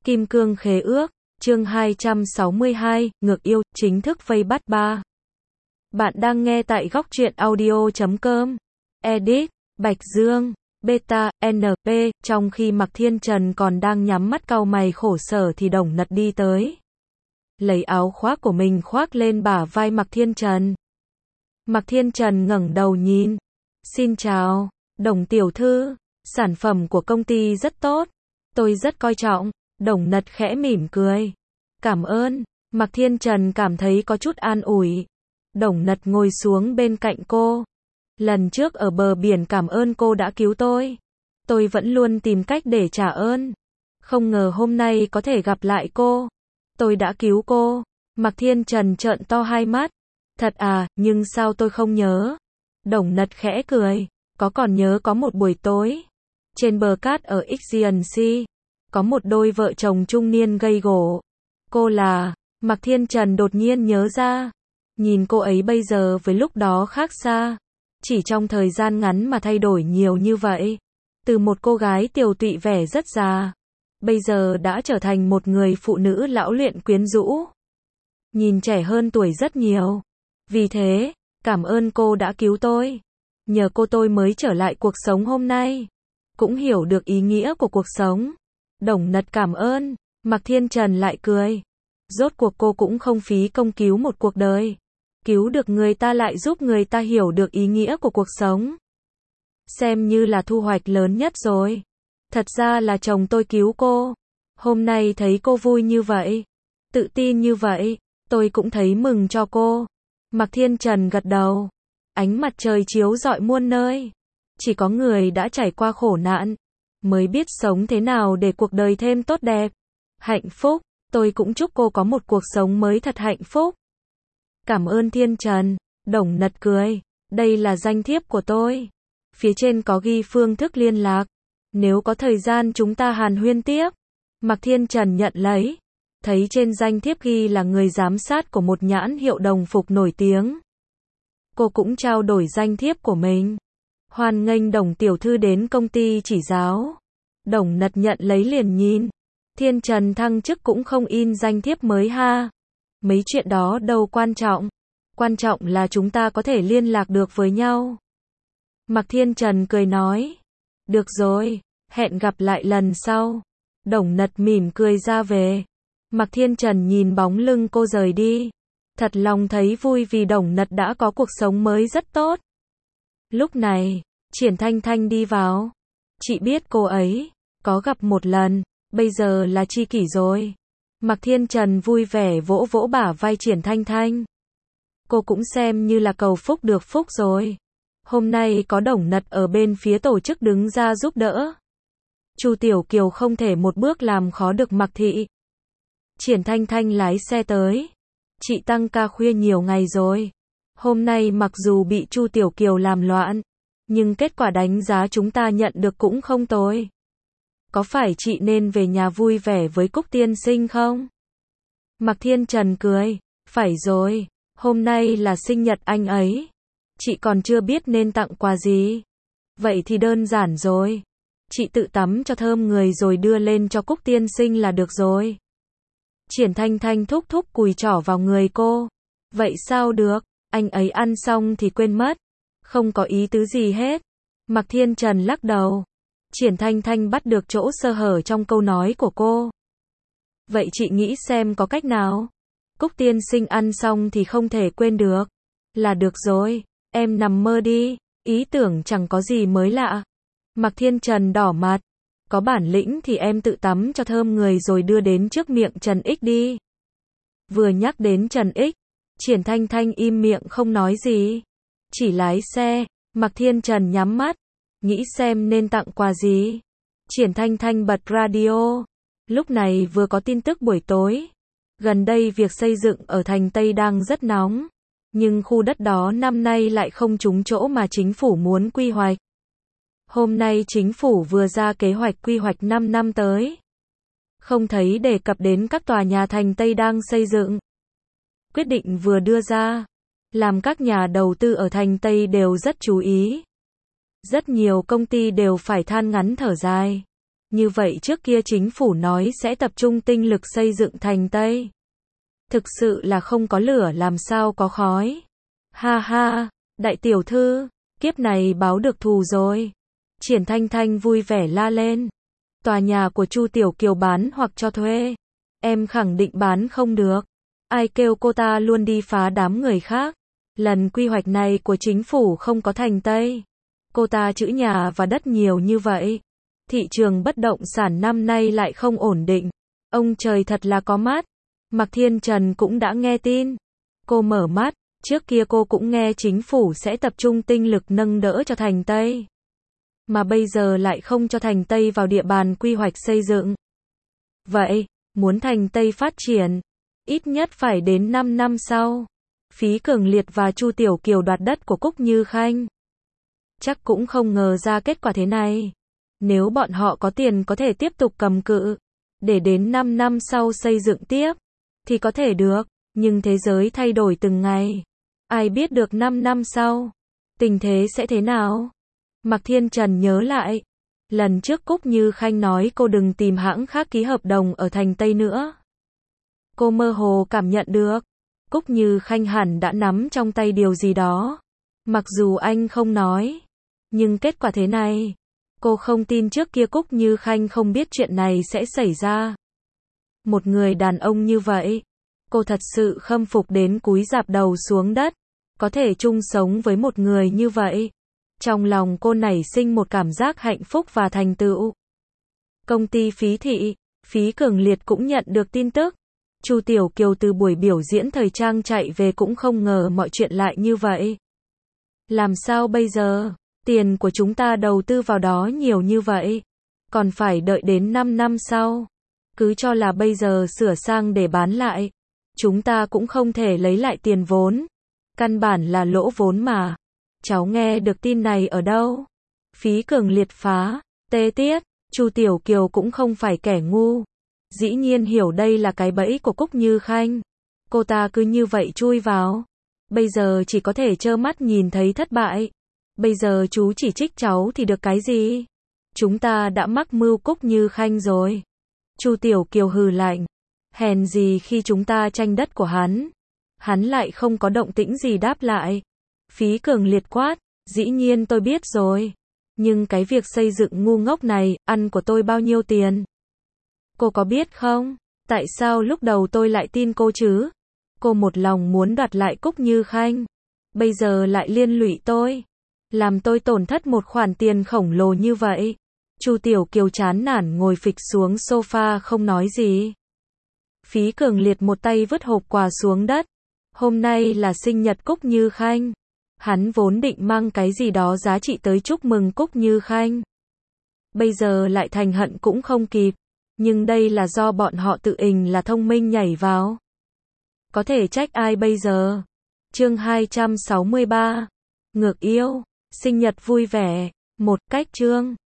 Kim Cương Khế Ước, chương 262, Ngược Yêu, chính thức vây bắt 3. Bạn đang nghe tại góc truyện audio.com. Edit, Bạch Dương, Beta, NP, trong khi Mạc Thiên Trần còn đang nhắm mắt cau mày khổ sở thì Đồng Nật đi tới. Lấy áo khoác của mình khoác lên bả vai Mạc Thiên Trần. Mạc Thiên Trần ngẩng đầu nhìn. Xin chào, Đồng tiểu thư, sản phẩm của công ty rất tốt. Tôi rất coi trọng. Đồng Nật khẽ mỉm cười. Cảm ơn. Mạc Thiên Trần cảm thấy có chút an ủi. Đồng Nật ngồi xuống bên cạnh cô. Lần trước ở bờ biển cảm ơn cô đã cứu tôi. Tôi vẫn luôn tìm cách để trả ơn. Không ngờ hôm nay có thể gặp lại cô. Tôi đã cứu cô. Mạc Thiên Trần trợn to hai mắt. Thật à, nhưng sao tôi không nhớ? Đồng Nật khẽ cười. Còn nhớ có một buổi tối. Trên bờ cát ở Xi'an Sea. Có một đôi vợ chồng trung niên gây gổ. Cô là... Mạc Thiên Trần đột nhiên nhớ ra. Nhìn cô ấy bây giờ với lúc đó khác xa. Chỉ trong thời gian ngắn mà thay đổi nhiều như vậy. Từ một cô gái tiều tụy vẻ rất già. Bây giờ đã trở thành một người phụ nữ lão luyện quyến rũ. Nhìn trẻ hơn tuổi rất nhiều. Vì thế, cảm ơn cô đã cứu tôi. Nhờ cô tôi mới trở lại cuộc sống hôm nay. Cũng hiểu được ý nghĩa của cuộc sống. Đồng Nật cảm ơn. Mạc Thiên Trần lại cười. Rốt cuộc cô cũng không phí công cứu một cuộc đời. Cứu được người ta lại giúp người ta hiểu được ý nghĩa của cuộc sống. Xem như là thu hoạch lớn nhất rồi. Thật ra là chồng tôi cứu cô. Hôm nay thấy cô vui như vậy, tự tin như vậy, tôi cũng thấy mừng cho cô. Mạc Thiên Trần gật đầu. Ánh mặt trời chiếu rọi muôn nơi. Chỉ có người đã trải qua khổ nạn mới biết sống thế nào để cuộc đời thêm tốt đẹp, hạnh phúc. Tôi cũng chúc cô có một cuộc sống mới thật hạnh phúc. Cảm ơn Thiên Trần. Đồng Nật cười. Đây là danh thiếp của tôi. Phía trên có ghi phương thức liên lạc. Nếu có thời gian chúng ta hàn huyên tiếp. Mạc Thiên Trần nhận lấy. Thấy trên danh thiếp ghi là người giám sát của một nhãn hiệu đồng phục nổi tiếng. Cô cũng trao đổi danh thiếp của mình. Hoan nghênh Đồng tiểu thư đến công ty chỉ giáo. Đồng Nật nhận lấy liền nhìn. Thiên Trần thăng chức cũng không in danh thiếp mới ha. Mấy chuyện đó đâu quan trọng. Quan trọng là chúng ta có thể liên lạc được với nhau. Mạc Thiên Trần cười nói. Được rồi, hẹn gặp lại lần sau. Đồng Nật mỉm cười ra về. Mạc Thiên Trần nhìn bóng lưng cô rời đi. Thật lòng thấy vui vì Đồng Nật đã có cuộc sống mới rất tốt. Lúc này, Triển Thanh Thanh đi vào. Chị biết cô ấy, có gặp một lần, bây giờ là tri kỷ rồi. Mạc Thiên Trần vui vẻ vỗ vỗ bả vai Triển Thanh Thanh. Cô cũng xem như là cầu phúc được phúc rồi. Hôm nay có Đồng Nật ở bên phía tổ chức đứng ra giúp đỡ. Chu Tiểu Kiều không thể một bước làm khó được Mạc Thị. Triển Thanh Thanh lái xe tới. Chị tăng ca khuya nhiều ngày rồi. Hôm nay mặc dù bị Chu Tiểu Kiều làm loạn, nhưng kết quả đánh giá chúng ta nhận được cũng không tồi. Có phải chị nên về nhà vui vẻ với Cúc tiên sinh không? Mạc Thiên Trần cười. Phải rồi, hôm nay là sinh nhật anh ấy. Chị còn chưa biết nên tặng quà gì. Vậy thì đơn giản rồi. Chị tự tắm cho thơm người rồi đưa lên cho Cúc tiên sinh là được rồi. Triển Thanh Thanh thúc thúc cùi trỏ vào người cô. Vậy sao được, anh ấy ăn xong thì quên mất. Không có ý tứ gì hết. Mạc Thiên Trần lắc đầu. Triển Thanh Thanh bắt được chỗ sơ hở trong câu nói của cô. Vậy chị nghĩ xem có cách nào? Cúc tiên sinh ăn xong thì không thể quên được. Là được rồi, em nằm mơ đi, ý tưởng chẳng có gì mới lạ. Mạc Thiên Trần đỏ mặt. Có bản lĩnh thì em tự tắm cho thơm người rồi đưa đến trước miệng Trần Ích đi. Vừa nhắc đến Trần Ích, Triển Thanh Thanh im miệng không nói gì. Chỉ lái xe. Mạc Thiên Trần nhắm mắt. Nghĩ xem nên tặng quà gì. Triển Thanh Thanh bật radio. Lúc này vừa có tin tức buổi tối. Gần đây việc xây dựng ở thành Tây đang rất nóng. Nhưng khu đất đó năm nay lại không trúng chỗ mà chính phủ muốn quy hoạch. Hôm nay chính phủ vừa ra kế hoạch quy hoạch 5 năm tới. Không thấy đề cập đến các tòa nhà thành Tây đang xây dựng. Quyết định vừa đưa ra, làm các nhà đầu tư ở thành Tây đều rất chú ý. Rất nhiều công ty đều phải than ngắn thở dài. Như vậy trước kia chính phủ nói sẽ tập trung tinh lực xây dựng thành Tây. Thực sự là không có lửa làm sao có khói. Ha ha, đại tiểu thư, kiếp này báo được thù rồi. Triển Thanh Thanh vui vẻ la lên. Tòa nhà của Chu Tiểu Kiều bán hoặc cho thuê. Em khẳng định bán không được. Ai kêu cô ta luôn đi phá đám người khác. Lần quy hoạch này của chính phủ không có thành Tây. Cô ta trữ nhà và đất nhiều như vậy. Thị trường bất động sản năm nay lại không ổn định. Ông trời thật là có mắt. Mạc Thiên Trần cũng đã nghe tin. Cô mở mắt, trước kia cô cũng nghe chính phủ sẽ tập trung tinh lực nâng đỡ cho thành Tây. Mà bây giờ lại không cho thành Tây vào địa bàn quy hoạch xây dựng. Vậy, muốn thành Tây phát triển, ít nhất phải đến 5 năm sau. Phí Cường Liệt và Chu Tiểu Kiều đoạt đất của Cúc Như Khanh. Chắc cũng không ngờ ra kết quả thế này. Nếu bọn họ có tiền có thể tiếp tục cầm cự, để đến 5 năm sau xây dựng tiếp, thì có thể được, nhưng thế giới thay đổi từng ngày. Ai biết được 5 năm sau, tình thế sẽ thế nào? Mạc Thiên Trần nhớ lại, lần trước Cúc Như Khanh nói cô đừng tìm hãng khác ký hợp đồng ở thành Tây nữa. Cô mơ hồ cảm nhận được, Cúc Như Khanh hẳn đã nắm trong tay điều gì đó. Mặc dù anh không nói, nhưng kết quả thế này, cô không tin trước kia Cúc Như Khanh không biết chuyện này sẽ xảy ra. Một người đàn ông như vậy, cô thật sự khâm phục đến cúi rạp đầu xuống đất, có thể chung sống với một người như vậy. Trong lòng cô nảy sinh một cảm giác hạnh phúc và thành tựu. Công ty Phí Thị, Phí Cường Liệt cũng nhận được tin tức. Chu Tiểu Kiều từ buổi biểu diễn thời trang chạy về cũng không ngờ mọi chuyện lại như vậy. Làm sao bây giờ? Tiền của chúng ta đầu tư vào đó nhiều như vậy, còn phải đợi đến 5 năm sau. Cứ cho là bây giờ sửa sang để bán lại, chúng ta cũng không thể lấy lại tiền vốn. Căn bản là lỗ vốn mà. Cháu nghe được tin này ở đâu? Phí Cường Liệt phá, tê tiết, Chu Tiểu Kiều cũng không phải kẻ ngu. Dĩ nhiên hiểu đây là cái bẫy của Cúc Như Khanh. Cô ta cứ như vậy chui vào. Bây giờ chỉ có thể trơ mắt nhìn thấy thất bại. Bây giờ chú chỉ trích cháu thì được cái gì? Chúng ta đã mắc mưu Cúc Như Khanh rồi. Chu Tiểu Kiều hừ lạnh. Hèn gì khi chúng ta tranh đất của hắn lại không có động tĩnh gì đáp lại. Phí Cường Liệt quát, dĩ nhiên tôi biết rồi. Nhưng cái việc xây dựng ngu ngốc này, ăn của tôi bao nhiêu tiền? Cô có biết không? Tại sao lúc đầu tôi lại tin cô chứ? Cô một lòng muốn đoạt lại Cúc Như Khanh. Bây giờ lại liên lụy tôi. Làm tôi tổn thất một khoản tiền khổng lồ như vậy. Chu Tiểu Kiều chán nản ngồi phịch xuống sofa không nói gì. Phí Cường Liệt một tay vứt hộp quà xuống đất. Hôm nay là sinh nhật Cúc Như Khanh. Hắn vốn định mang cái gì đó giá trị tới chúc mừng Cúc Như Khanh. Bây giờ lại thành hận cũng không kịp. Nhưng đây là do bọn họ tự ình là thông minh nhảy vào. Có thể trách ai bây giờ? Chương 263. Ngược yêu, sinh nhật vui vẻ. Một cách chương.